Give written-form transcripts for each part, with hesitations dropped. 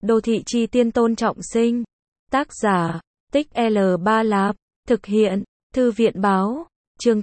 Đô thị chi tiên Tôn Trọng Sinh. Tác giả, Tích L3 Lạp. Thực hiện, Thư viện báo. Chương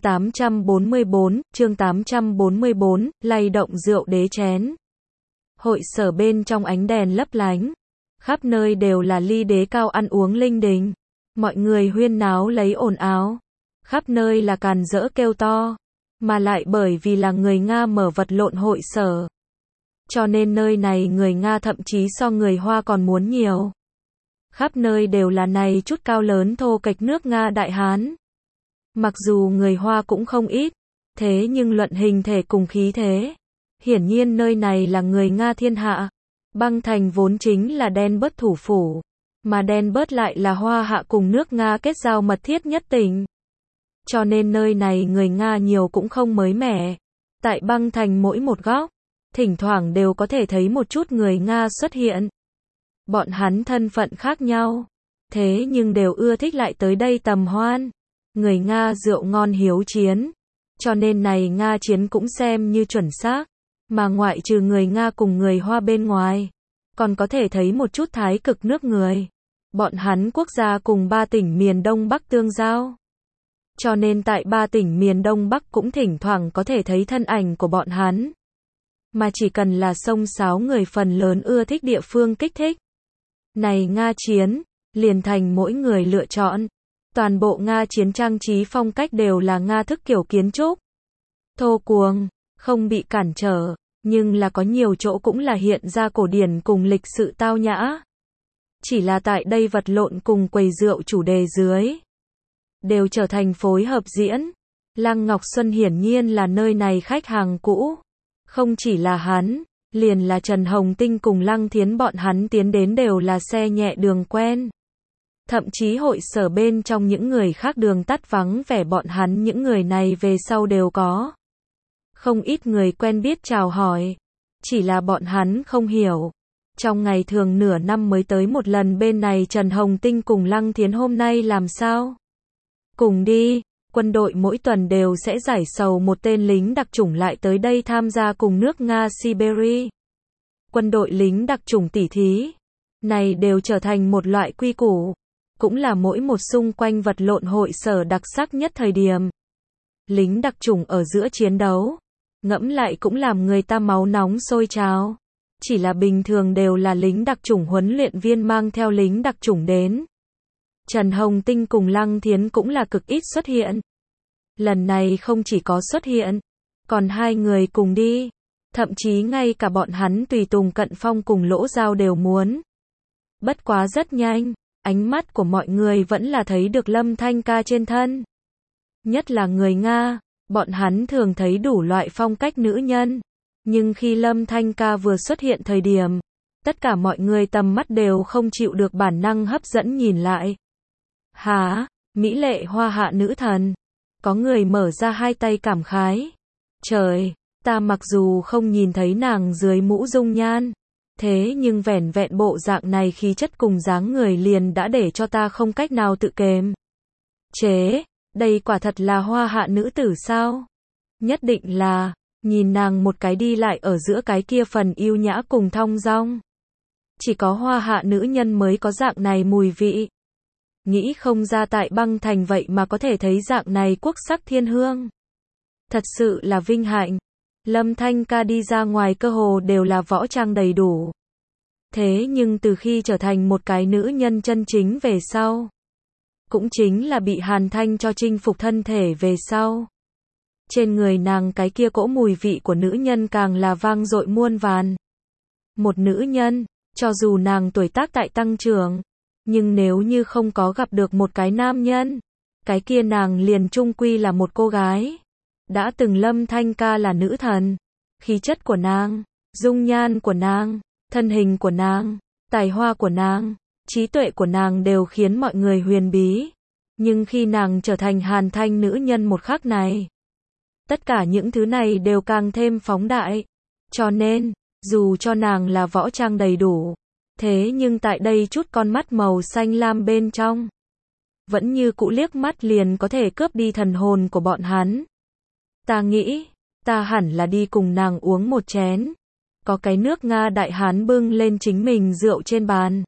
844, lay động rượu đế chén. Hội sở bên trong ánh đèn lấp lánh. Khắp nơi đều là ly đế cao ăn uống linh đình. Mọi người huyên náo lấy ồn ào. Khắp nơi là càn rỡ kêu to. Mà lại bởi vì là người Nga mở vật lộn hội sở. Cho nên nơi này người Nga thậm chí so người Hoa còn muốn nhiều. Khắp nơi đều là này chút cao lớn thô kệch nước Nga Đại Hán. Mặc dù người Hoa cũng không ít, thế nhưng luận hình thể cùng khí thế. Hiển nhiên nơi này là người Nga thiên hạ. Băng thành vốn chính là đen bớt thủ phủ. Mà đen bớt lại là Hoa hạ cùng nước Nga kết giao mật thiết nhất tình. Cho nên nơi này người Nga nhiều cũng không mới mẻ. Tại băng thành mỗi một góc, thỉnh thoảng đều có thể thấy một chút người Nga xuất hiện. Bọn hắn thân phận khác nhau, thế nhưng đều ưa thích lại tới đây tầm hoan. Người Nga rượu ngon hiếu chiến, cho nên này Nga chiến cũng xem như chuẩn xác. Mà ngoại trừ người Nga cùng người Hoa bên ngoài, còn có thể thấy một chút thái cực nước người. Bọn hắn quốc gia cùng 3 tỉnh miền Đông Bắc tương giao. Cho nên tại 3 tỉnh miền Đông Bắc cũng thỉnh thoảng có thể thấy thân ảnh của bọn hắn. Mà chỉ cần là xông xáo người phần lớn ưa thích địa phương kích thích. Này Nga chiến, liền thành mỗi người lựa chọn. Toàn bộ Nga chiến trang trí phong cách đều là Nga thức kiểu kiến trúc. Thô cuồng, không bị cản trở, nhưng là có nhiều chỗ cũng là hiện ra cổ điển cùng lịch sự tao nhã. Chỉ là tại đây vật lộn cùng quầy rượu chủ đề dưới, đều trở thành phối hợp diễn. Lăng Ngọc Xuân hiển nhiên là nơi này khách hàng cũ. Không chỉ là hắn, liền là Trần Hồng Tinh cùng Lăng Thiến bọn hắn tiến đến đều là xe nhẹ đường quen. Thậm chí hội sở bên trong những người khác đường tắt vắng vẻ bọn hắn những người này về sau đều có. Không ít người quen biết chào hỏi. Chỉ là bọn hắn không hiểu. Trong ngày thường nửa năm mới tới một lần bên này Trần Hồng Tinh cùng Lăng Thiến hôm nay làm sao? Cùng đi, quân đội mỗi tuần đều sẽ giải sầu một tên lính đặc chủng lại tới đây tham gia cùng nước Nga Siberia. Quân đội lính đặc chủng tỉ thí. Này đều trở thành một loại quy củ. Cũng là mỗi một xung quanh vật lộn hội sở đặc sắc nhất thời điểm. Lính đặc chủng ở giữa chiến đấu. Ngẫm lại cũng làm người ta máu nóng sôi trào. Chỉ là bình thường đều là lính đặc chủng huấn luyện viên mang theo lính đặc chủng đến. Trần Hồng Tinh cùng Lăng Thiến cũng là cực ít xuất hiện. Lần này không chỉ có xuất hiện, còn hai người cùng đi. Thậm chí ngay cả bọn hắn tùy tùng Cận Phong cùng Lỗ Giao đều muốn. Bất quá rất nhanh, ánh mắt của mọi người vẫn là thấy được Lâm Thanh Ca trên thân. Nhất là người Nga, bọn hắn thường thấy đủ loại phong cách nữ nhân. Nhưng khi Lâm Thanh Ca vừa xuất hiện thời điểm, tất cả mọi người tầm mắt đều không chịu được bản năng hấp dẫn nhìn lại. Hả, mỹ lệ hoa hạ nữ thần. Có người mở ra hai tay cảm khái. Trời, ta mặc dù không nhìn thấy nàng dưới mũ dung nhan. Thế nhưng vẻn vẹn bộ dạng này khí chất cùng dáng người liền đã để cho ta không cách nào tự kềm chế. Đây quả thật là hoa hạ nữ tử sao? Nhất định là, nhìn nàng một cái đi lại ở giữa cái kia phần yêu nhã cùng thong dong. Chỉ có hoa hạ nữ nhân mới có dạng này mùi vị. Nghĩ không ra tại băng thành vậy mà có thể thấy dạng này quốc sắc thiên hương. Thật sự là vinh hạnh. Lâm Thanh Ca đi ra ngoài cơ hồ đều là võ trang đầy đủ. Thế nhưng từ khi trở thành một cái nữ nhân chân chính về sau, cũng chính là bị Hàn Thanh cho chinh phục thân thể về sau. Trên người nàng cái kia cỗ mùi vị của nữ nhân càng là vang dội muôn vàn. Một nữ nhân, cho dù nàng tuổi tác tại tăng trưởng, nhưng nếu như không có gặp được một cái nam nhân, cái kia nàng liền chung quy là một cô gái. Đã từng Lâm Thanh Ca là nữ thần, khí chất của nàng, dung nhan của nàng, thân hình của nàng, tài hoa của nàng, trí tuệ của nàng đều khiến mọi người huyền bí. Nhưng khi nàng trở thành Hàn Thanh nữ nhân một khắc này, tất cả những thứ này đều càng thêm phóng đại. Cho nên, dù cho nàng là võ trang đầy đủ, thế nhưng tại đây chút con mắt màu xanh lam bên trong, vẫn như cũ liếc mắt liền có thể cướp đi thần hồn của bọn hắn. Ta nghĩ, ta hẳn là đi cùng nàng uống một chén. Có cái nước Nga đại hán bưng lên chính mình rượu trên bàn.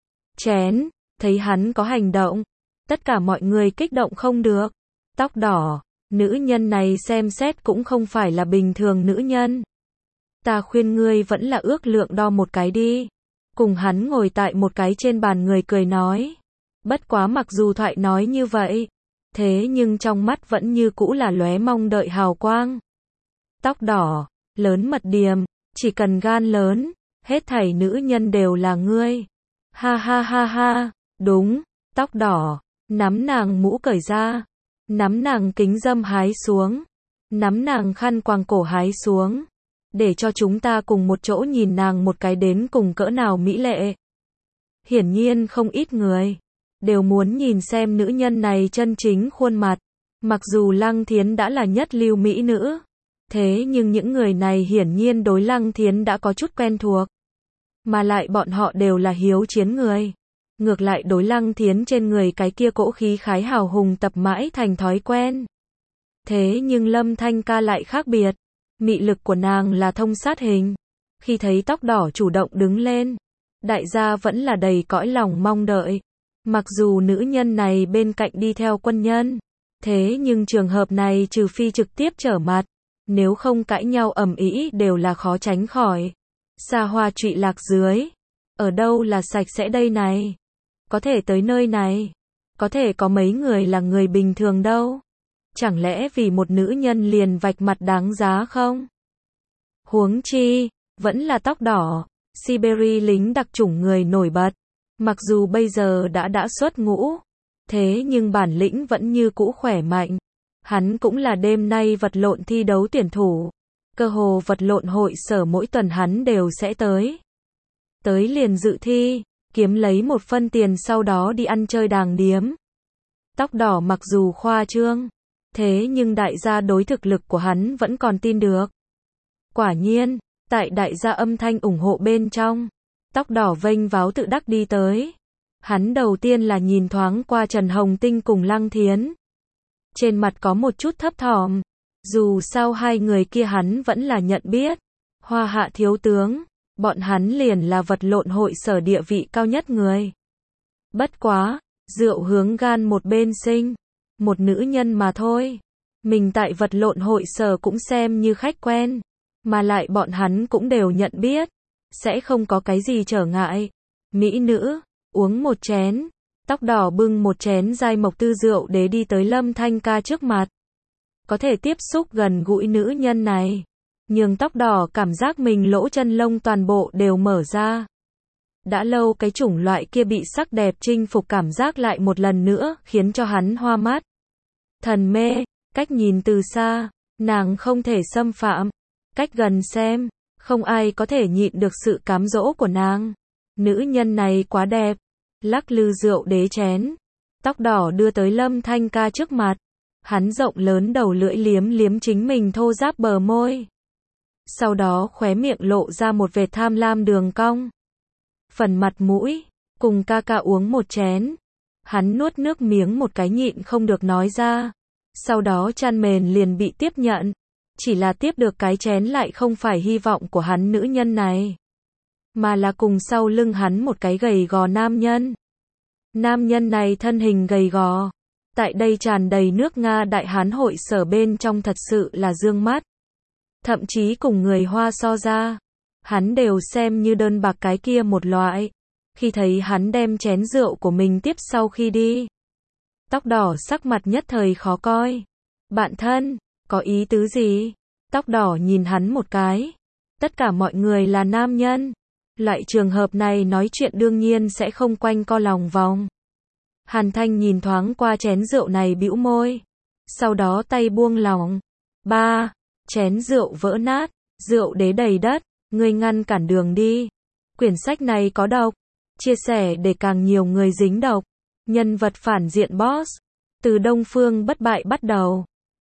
Chén, thấy hắn có hành động. Tất cả mọi người kích động không được. Tóc đỏ, nữ nhân này xem xét cũng không phải là bình thường nữ nhân. Ta khuyên ngươi vẫn là ước lượng đo một cái đi. Cùng hắn ngồi tại một cái trên bàn người cười nói. Bất quá mặc dù thoại nói như vậy, thế nhưng trong mắt vẫn như cũ là lóe mong đợi hào quang. Tóc đỏ, lớn mật điềm, chỉ cần gan lớn, hết thảy nữ nhân đều là ngươi. Ha ha ha ha, đúng, tóc đỏ, nắm nàng mũ cởi ra, nắm nàng kính dâm hái xuống, nắm nàng khăn quàng cổ hái xuống, để cho chúng ta cùng một chỗ nhìn nàng một cái đến cùng cỡ nào mỹ lệ. Hiển nhiên không ít người đều muốn nhìn xem nữ nhân này chân chính khuôn mặt. Mặc dù Lăng Thiến đã là nhất lưu mỹ nữ, thế nhưng những người này hiển nhiên đối Lăng Thiến đã có chút quen thuộc. Mà lại bọn họ đều là hiếu chiến người. Ngược lại đối Lăng Thiến trên người cái kia cỗ khí khái hào hùng tập mãi thành thói quen. Thế nhưng Lâm Thanh Ca lại khác biệt. Mị lực của nàng là thông sát hình. Khi thấy tóc đỏ chủ động đứng lên, đại gia vẫn là đầy cõi lòng mong đợi. Mặc dù nữ nhân này bên cạnh đi theo quân nhân, thế nhưng trường hợp này trừ phi trực tiếp trở mặt, nếu không cãi nhau ầm ĩ đều là khó tránh khỏi. Xa hoa trụy lạc dưới, ở đâu là sạch sẽ đây này? Có thể tới nơi này, có thể có mấy người là người bình thường đâu. Chẳng lẽ vì một nữ nhân liền vạch mặt đáng giá không? Huống chi, vẫn là tóc đỏ, Siberia lính đặc chủng người nổi bật. Mặc dù bây giờ đã xuất ngũ, thế nhưng bản lĩnh vẫn như cũ khỏe mạnh. Hắn cũng là đêm nay vật lộn thi đấu tuyển thủ. Cơ hồ vật lộn hội sở mỗi tuần hắn đều sẽ tới. Tới liền dự thi, kiếm lấy một phân tiền sau đó đi ăn chơi đàng điếm. Tóc đỏ mặc dù khoa trương, thế nhưng đại gia đối thực lực của hắn vẫn còn tin được. Quả nhiên, tại đại gia âm thanh ủng hộ bên trong, tóc đỏ vênh váo tự đắc đi tới. Hắn đầu tiên là nhìn thoáng qua Trần Hồng Tinh cùng Lăng Thiến. Trên mặt có một chút thấp thỏm. Dù sao hai người kia hắn vẫn là nhận biết. Hoa hạ thiếu tướng, bọn hắn liền là vật lộn hội sở địa vị cao nhất người. Bất quá, rượu hướng gan một bên sinh. Một nữ nhân mà thôi. Mình tại vật lộn hội sở cũng xem như khách quen. Mà lại bọn hắn cũng đều nhận biết. Sẽ không có cái gì trở ngại. Mỹ nữ, uống một chén. Tóc đỏ bưng một chén giai mộc tư rượu để đi tới Lâm Thanh Ca trước mặt. Có thể tiếp xúc gần gũi nữ nhân này, nhường tóc đỏ cảm giác mình lỗ chân lông toàn bộ đều mở ra. Đã lâu cái chủng loại kia bị sắc đẹp chinh phục cảm giác lại một lần nữa khiến cho hắn hoa mắt. Thần mê, cách nhìn từ xa, nàng không thể xâm phạm. Cách gần xem, không ai có thể nhịn được sự cám dỗ của nàng. Nữ nhân này quá đẹp. Lắc lư rượu đế chén. Tóc đỏ đưa tới Lâm Thanh Ca trước mặt. Hắn rộng lớn đầu lưỡi liếm liếm chính mình thô ráp bờ môi. Sau đó khóe miệng lộ ra một vệt tham lam đường cong. Phần mặt mũi, cùng ca ca uống một chén. Hắn nuốt nước miếng một cái nhịn không được nói ra. Sau đó chăn mền liền bị tiếp nhận. Chỉ là tiếp được cái chén lại không phải hy vọng của hắn nữ nhân này. Mà là cùng sau lưng hắn một cái gầy gò nam nhân. Nam nhân này thân hình gầy gò. Tại đây tràn đầy nước Nga đại hán hội sở bên trong thật sự là dương mắt. Thậm chí cùng người Hoa so ra. Hắn đều xem như đơn bạc cái kia một loại. Khi thấy hắn đem chén rượu của mình tiếp sau khi đi. Tóc đỏ sắc mặt nhất thời khó coi. Bạn thân, có ý tứ gì? Tóc đỏ nhìn hắn một cái. Tất cả mọi người là nam nhân. Loại trường hợp này nói chuyện đương nhiên sẽ không quanh co lòng vòng. Hàn Thanh nhìn thoáng qua chén rượu này bĩu môi. Sau đó tay buông lỏng. Chén rượu vỡ nát. Rượu đế đầy đất. Ngươi ngăn cản đường đi. Quyển sách này có độc. Chia sẻ để càng nhiều người dính độc. Nhân vật phản diện boss. Từ Đông Phương bất bại bắt đầu.